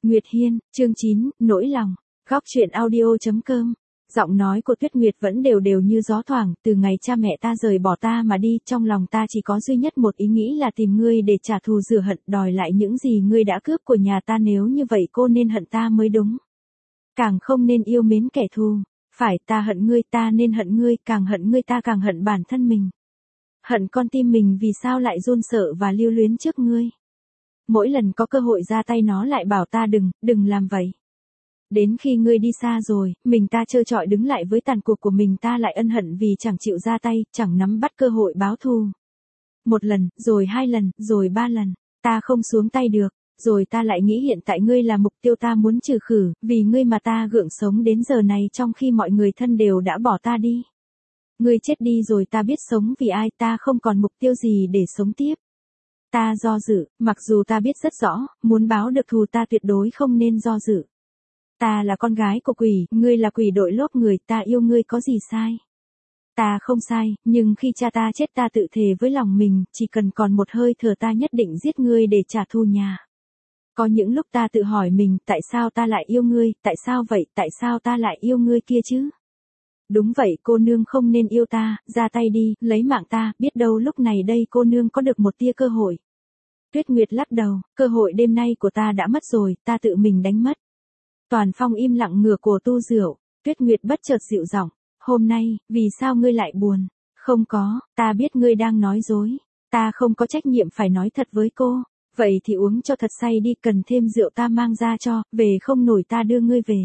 Nguyệt Hiên, chương 9, nỗi lòng. Góc truyện audio.com. Giọng nói của Tuyết Nguyệt vẫn đều đều như gió thoảng, từ ngày cha mẹ ta rời bỏ ta mà đi, trong lòng ta chỉ có duy nhất một ý nghĩ là tìm ngươi để trả thù rửa hận, đòi lại những gì ngươi đã cướp của nhà ta, nếu như vậy cô nên hận ta mới đúng. Càng không nên yêu mến kẻ thù. Phải, ta hận ngươi, ta nên hận ngươi, càng hận ngươi ta càng hận bản thân mình. Hận con tim mình vì sao lại run sợ và lưu luyến trước ngươi. Mỗi lần có cơ hội ra tay nó lại bảo ta đừng làm vậy. Đến khi ngươi đi xa rồi, mình ta trơ trọi đứng lại với tàn cuộc của mình, ta lại ân hận vì chẳng chịu ra tay, chẳng nắm bắt cơ hội báo thù. Một lần, rồi hai lần, rồi ba lần, ta không xuống tay được, rồi ta lại nghĩ hiện tại ngươi là mục tiêu ta muốn trừ khử, vì ngươi mà ta gượng sống đến giờ này trong khi mọi người thân đều đã bỏ ta đi. Ngươi chết đi rồi ta biết sống vì ai, ta không còn mục tiêu gì để sống tiếp. Ta do dự, mặc dù ta biết rất rõ, muốn báo được thù ta tuyệt đối không nên do dự. Ta là con gái của quỷ, ngươi là quỷ đội lốt người, ta yêu ngươi có gì sai. Ta không sai, nhưng khi cha ta chết ta tự thề với lòng mình, chỉ cần còn một hơi thở ta nhất định giết ngươi để trả thù nhà. Có những lúc ta tự hỏi mình, tại sao ta lại yêu ngươi, tại sao vậy, tại sao ta lại yêu ngươi kia chứ? Đúng vậy, cô nương không nên yêu ta, ra tay đi, lấy mạng ta, biết đâu lúc này đây cô nương có được một tia cơ hội. Tuyết Nguyệt lắc đầu, cơ hội đêm nay của ta đã mất rồi, ta tự mình đánh mất. Toàn Phong im lặng ngửa cổ tu rượu, Tuyết Nguyệt bất chợt dịu giọng, hôm nay, vì sao ngươi lại buồn? Không có, ta biết ngươi đang nói dối, ta không có trách nhiệm phải nói thật với cô, vậy thì uống cho thật say đi, cần thêm rượu ta mang ra cho, về không nổi ta đưa ngươi về.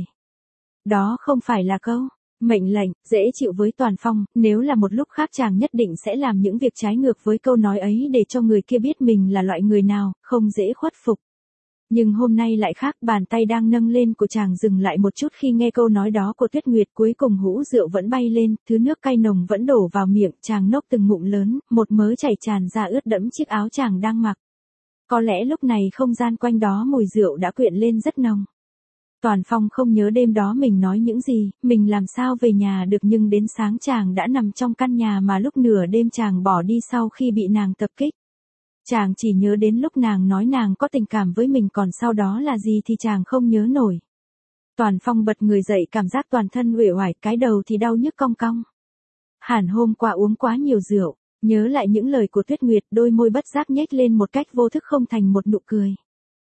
Đó không phải là câu mệnh lệnh, dễ chịu với Toàn Phong, nếu là một lúc khác chàng nhất định sẽ làm những việc trái ngược với câu nói ấy để cho người kia biết mình là loại người nào, không dễ khuất phục. Nhưng hôm nay lại khác, bàn tay đang nâng lên của chàng dừng lại một chút khi nghe câu nói đó của Tuyết Nguyệt, cuối cùng hũ rượu vẫn bay lên, thứ nước cay nồng vẫn đổ vào miệng, chàng nốc từng ngụm lớn, một mớ chảy tràn ra ướt đẫm chiếc áo chàng đang mặc. Có lẽ lúc này không gian quanh đó mùi rượu đã quyện lên rất nồng. Toàn Phong không nhớ đêm đó mình nói những gì, mình làm sao về nhà được, nhưng đến sáng chàng đã nằm trong căn nhà mà lúc nửa đêm chàng bỏ đi sau khi bị nàng tập kích. Chàng chỉ nhớ đến lúc nàng nói nàng có tình cảm với mình, còn sau đó là gì thì chàng không nhớ nổi. Toàn Phong bật người dậy, cảm giác toàn thân uể oải, cái đầu thì đau nhức cong cong. Hẳn hôm qua uống quá nhiều rượu, nhớ lại những lời của Tuyết Nguyệt, đôi môi bất giác nhếch lên một cách vô thức không thành một nụ cười.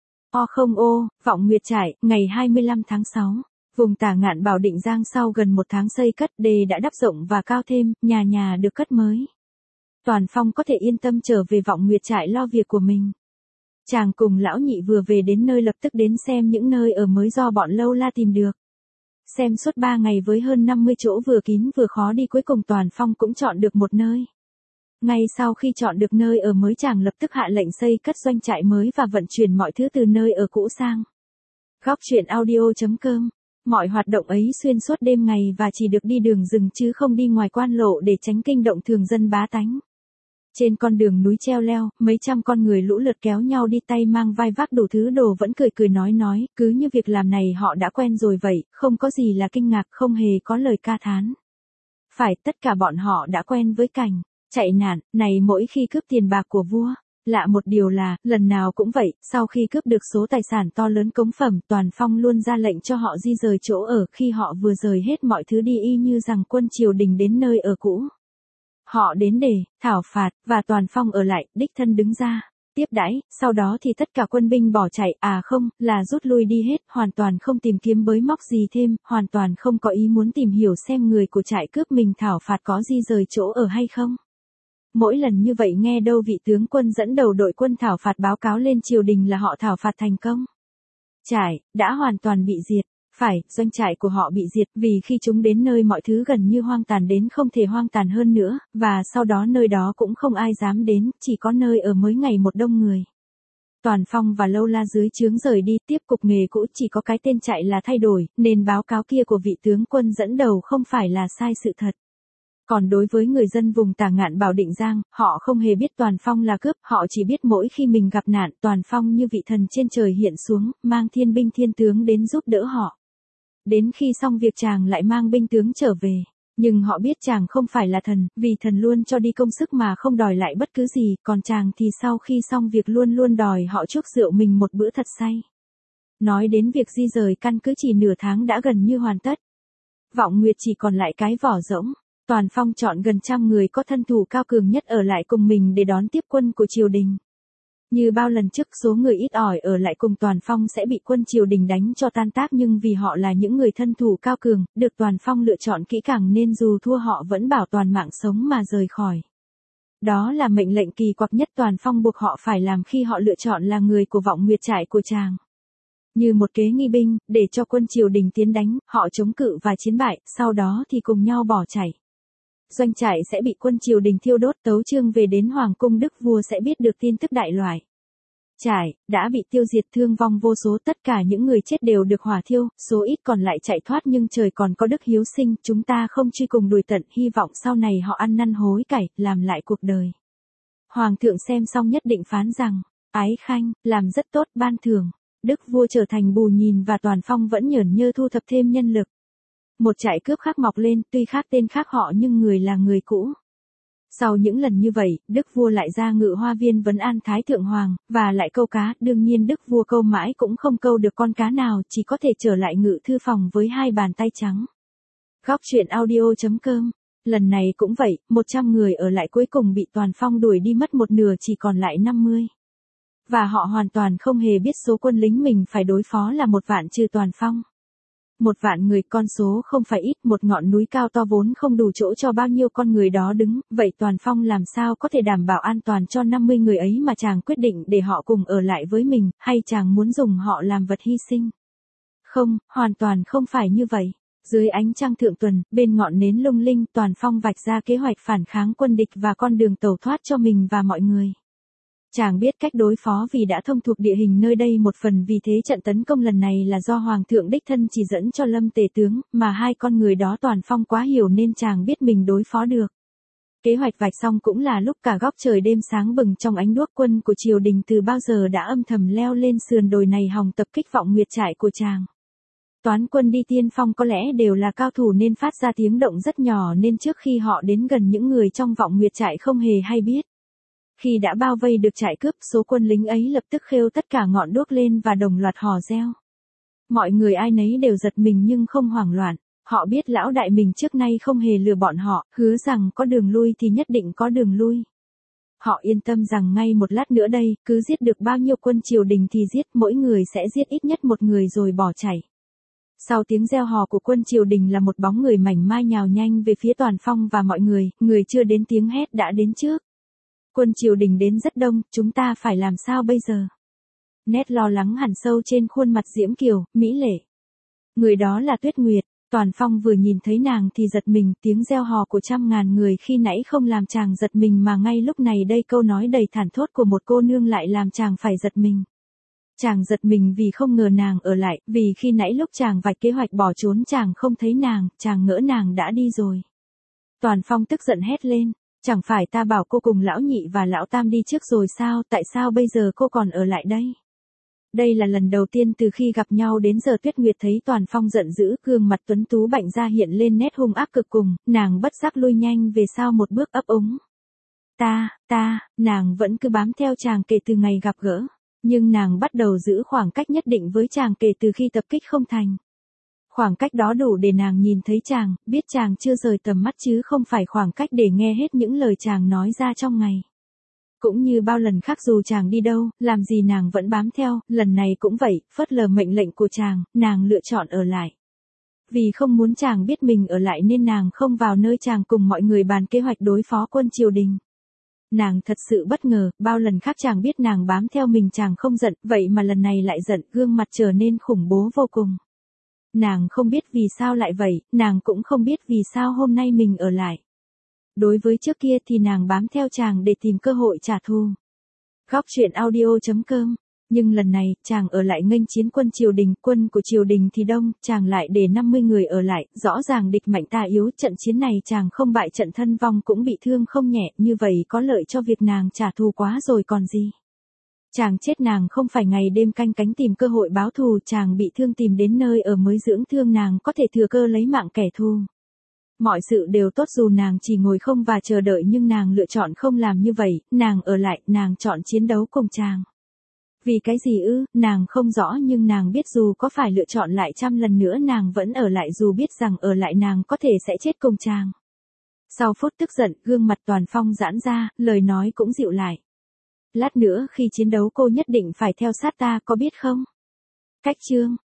Vọng Nguyệt Trải, ngày 25 tháng 6. Vùng Tả Ngạn Bảo Định Giang sau gần một tháng xây cất, đê đã đắp rộng và cao thêm, nhà nhà được cất mới. Toàn Phong có thể yên tâm trở về Vọng Nguyệt Trại lo việc của mình. Chàng cùng lão nhị vừa về đến nơi lập tức đến xem những nơi ở mới do bọn Lâu La tìm được. Xem suốt 3 ngày với hơn 50 chỗ vừa kín vừa khó đi, cuối cùng Toàn Phong cũng chọn được một nơi. Ngay sau khi chọn được nơi ở mới, chàng lập tức hạ lệnh xây cất doanh trại mới và vận chuyển mọi thứ từ nơi ở cũ sang. Góc truyện audio.com. Mọi hoạt động ấy xuyên suốt đêm ngày và chỉ được đi đường rừng chứ không đi ngoài quan lộ để tránh kinh động thường dân bá tánh. Trên con đường núi treo leo, mấy trăm con người lũ lượt kéo nhau đi, tay mang vai vác đủ thứ đồ, vẫn cười cười nói, cứ như việc làm này họ đã quen rồi vậy, không có gì là kinh ngạc, không hề có lời ca thán. Phải, tất cả bọn họ đã quen với cảnh chạy nạn này mỗi khi cướp tiền bạc của vua. Lạ một điều là, lần nào cũng vậy, sau khi cướp được số tài sản to lớn cống phẩm, Toàn Phong luôn ra lệnh cho họ di rời chỗ ở, khi họ vừa rời hết mọi thứ đi y như rằng quân triều đình đến nơi ở cũ. Họ đến để thảo phạt, và Toàn Phong ở lại, đích thân đứng ra tiếp đãi, sau đó thì tất cả quân binh bỏ chạy, là rút lui đi hết, hoàn toàn không tìm kiếm bới móc gì thêm, hoàn toàn không có ý muốn tìm hiểu xem người của trại cướp mình thảo phạt có di rời chỗ ở hay không. Mỗi lần như vậy nghe đâu vị tướng quân dẫn đầu đội quân thảo phạt báo cáo lên triều đình là họ thảo phạt thành công. Trại đã hoàn toàn bị diệt. Phải, doanh trại của họ bị diệt vì khi chúng đến nơi mọi thứ gần như hoang tàn đến không thể hoang tàn hơn nữa, và sau đó nơi đó cũng không ai dám đến, chỉ có nơi ở mới ngày một đông người. Toàn Phong và Lâu La dưới trướng rời đi, tiếp cục nghề cũ, chỉ có cái tên trại là thay đổi, nên báo cáo kia của vị tướng quân dẫn đầu không phải là sai sự thật. Còn đối với người dân vùng Tả Ngạn Bảo Định Giang, họ không hề biết Toàn Phong là cướp, họ chỉ biết mỗi khi mình gặp nạn, Toàn Phong như vị thần trên trời hiện xuống, mang thiên binh thiên tướng đến giúp đỡ họ. Đến khi xong việc chàng lại mang binh tướng trở về. Nhưng họ biết chàng không phải là thần, vì thần luôn cho đi công sức mà không đòi lại bất cứ gì, còn chàng thì sau khi xong việc luôn luôn đòi họ chuốc rượu mình một bữa thật say. Nói đến việc di rời căn cứ chỉ nửa tháng đã gần như hoàn tất. Vọng Nguyệt chỉ còn lại cái vỏ rỗng. Toàn Phong chọn gần trăm người có thân thủ cao cường nhất ở lại cùng mình để đón tiếp quân của triều đình. Như bao lần trước, số người ít ỏi ở lại cùng Toàn Phong sẽ bị quân triều đình đánh cho tan tác, nhưng vì họ là những người thân thủ cao cường, được Toàn Phong lựa chọn kỹ càng nên dù thua họ vẫn bảo toàn mạng sống mà rời khỏi. Đó là mệnh lệnh kỳ quặc nhất Toàn Phong buộc họ phải làm khi họ lựa chọn là người của Vọng Nguyệt trại của chàng. Như một kế nghi binh, để cho quân triều đình tiến đánh, họ chống cự và chiến bại, sau đó thì cùng nhau bỏ chạy. Doanh trại sẽ bị quân triều đình thiêu đốt, tấu chương về đến Hoàng cung, đức vua sẽ biết được tin tức đại loại. Trại đã bị tiêu diệt, thương vong vô số, tất cả những người chết đều được hỏa thiêu, số ít còn lại chạy thoát, nhưng trời còn có đức hiếu sinh, chúng ta không truy cùng đuổi tận, hy vọng sau này họ ăn năn hối cải, làm lại cuộc đời. Hoàng thượng xem xong nhất định phán rằng, ái khanh, làm rất tốt, ban thưởng. Đức vua trở thành bù nhìn và Toàn Phong vẫn nhởn nhơ thu thập thêm nhân lực. Một trại cướp khác mọc lên, tuy khác tên khác họ nhưng người là người cũ. Sau những lần như vậy, Đức vua lại ra Ngự Hoa Viên vấn an Thái Thượng Hoàng, và lại câu cá, đương nhiên Đức vua câu mãi cũng không câu được con cá nào, chỉ có thể trở lại ngự thư phòng với hai bàn tay trắng. Góc truyện audio.com. Lần này cũng vậy, 100 người ở lại cuối cùng bị Toàn Phong đuổi đi mất một nửa, chỉ còn lại 50. Và họ hoàn toàn không hề biết số quân lính mình phải đối phó là 1 vạn trừ Toàn Phong. 1 vạn người, con số không phải ít, một ngọn núi cao to vốn không đủ chỗ cho bao nhiêu con người đó đứng, vậy Toàn Phong làm sao có thể đảm bảo an toàn cho 50 người ấy mà chàng quyết định để họ cùng ở lại với mình, hay chàng muốn dùng họ làm vật hy sinh? Không, hoàn toàn không phải như vậy. Dưới ánh trăng thượng tuần, bên ngọn nến lung linh, Toàn Phong vạch ra kế hoạch phản kháng quân địch và con đường tẩu thoát cho mình và mọi người. Chàng biết cách đối phó vì đã thông thuộc địa hình nơi đây, một phần vì thế trận tấn công lần này là do Hoàng thượng đích thân chỉ dẫn cho Lâm Tề tướng, mà hai con người đó Toàn Phong quá hiểu nên chàng biết mình đối phó được. Kế hoạch vạch xong cũng là lúc cả góc trời đêm sáng bừng trong ánh đuốc, quân của triều đình từ bao giờ đã âm thầm leo lên sườn đồi này hòng tập kích Vọng Nguyệt trại của chàng. Toán quân đi tiên phong có lẽ đều là cao thủ nên phát ra tiếng động rất nhỏ, nên trước khi họ đến gần, những người trong Vọng Nguyệt trại không hề hay biết. Khi đã bao vây được trại cướp, số quân lính ấy lập tức khêu tất cả ngọn đuốc lên và đồng loạt hò reo. Mọi người ai nấy đều giật mình nhưng không hoảng loạn. Họ biết lão đại mình trước nay không hề lừa bọn họ, hứa rằng có đường lui thì nhất định có đường lui. Họ yên tâm rằng ngay một lát nữa đây, cứ giết được bao nhiêu quân triều đình thì giết, mỗi người sẽ giết ít nhất một người rồi bỏ chạy. Sau tiếng reo hò của quân triều đình là một bóng người mảnh mai nhào nhanh về phía Toàn Phong và mọi người, người chưa đến tiếng hét đã đến trước. Quân triều đình đến rất đông, chúng ta phải làm sao bây giờ? Nét lo lắng hằn sâu trên khuôn mặt Diễm Kiều, mỹ lệ. Người đó là Tuyết Nguyệt. Toàn Phong vừa nhìn thấy nàng thì giật mình, tiếng reo hò của trăm ngàn người khi nãy không làm chàng giật mình, mà ngay lúc này đây câu nói đầy thản thốt của một cô nương lại làm chàng phải giật mình. Chàng giật mình vì không ngờ nàng ở lại, vì khi nãy lúc chàng vạch kế hoạch bỏ trốn chàng không thấy nàng, chàng ngỡ nàng đã đi rồi. Toàn Phong tức giận hét lên, chẳng phải ta bảo cô cùng lão nhị và lão tam đi trước rồi sao, tại sao bây giờ cô còn ở lại đây? Đây là lần đầu tiên từ khi gặp nhau đến giờ Tuyết Nguyệt thấy Toàn Phong giận dữ, gương mặt tuấn tú bạnh ra hiện lên nét hung ác cực cùng, nàng bất giác lui nhanh về sau một bước ấp úng. Nàng vẫn cứ bám theo chàng kể từ ngày gặp gỡ, nhưng nàng bắt đầu giữ khoảng cách nhất định với chàng kể từ khi tập kích không thành. Khoảng cách đó đủ để nàng nhìn thấy chàng, biết chàng chưa rời tầm mắt chứ không phải khoảng cách để nghe hết những lời chàng nói ra trong ngày. Cũng như bao lần khác dù chàng đi đâu, làm gì nàng vẫn bám theo, lần này cũng vậy, phớt lờ mệnh lệnh của chàng, nàng lựa chọn ở lại. Vì không muốn chàng biết mình ở lại nên nàng không vào nơi chàng cùng mọi người bàn kế hoạch đối phó quân triều đình. Nàng thật sự bất ngờ, bao lần khác chàng biết nàng bám theo mình chàng không giận, vậy mà lần này lại giận, gương mặt trở nên khủng bố vô cùng. Nàng không biết vì sao lại vậy, nàng cũng không biết vì sao hôm nay mình ở lại. Đối với trước kia thì nàng bám theo chàng để tìm cơ hội trả thù. Góc truyện audio.com. Nhưng lần này, chàng ở lại nghênh chiến quân triều đình, quân của triều đình thì đông, chàng lại để 50 người ở lại, rõ ràng địch mạnh ta yếu, trận chiến này chàng không bại trận thân vong cũng bị thương không nhẹ, như vậy có lợi cho việc nàng trả thù quá rồi còn gì. Chàng chết nàng không phải ngày đêm canh cánh tìm cơ hội báo thù, chàng bị thương tìm đến nơi ở mới dưỡng thương, nàng có thể thừa cơ lấy mạng kẻ thù. Mọi sự đều tốt dù nàng chỉ ngồi không và chờ đợi, nhưng nàng lựa chọn không làm như vậy, nàng ở lại, nàng chọn chiến đấu cùng chàng. Vì cái gì ư, nàng không rõ nhưng nàng biết dù có phải lựa chọn lại trăm lần nữa nàng vẫn ở lại dù biết rằng ở lại nàng có thể sẽ chết cùng chàng. Sau phút tức giận, gương mặt Toàn Phong giãn ra, lời nói cũng dịu lại. Lát nữa khi chiến đấu cô nhất định phải theo sát ta có biết không? Cách chương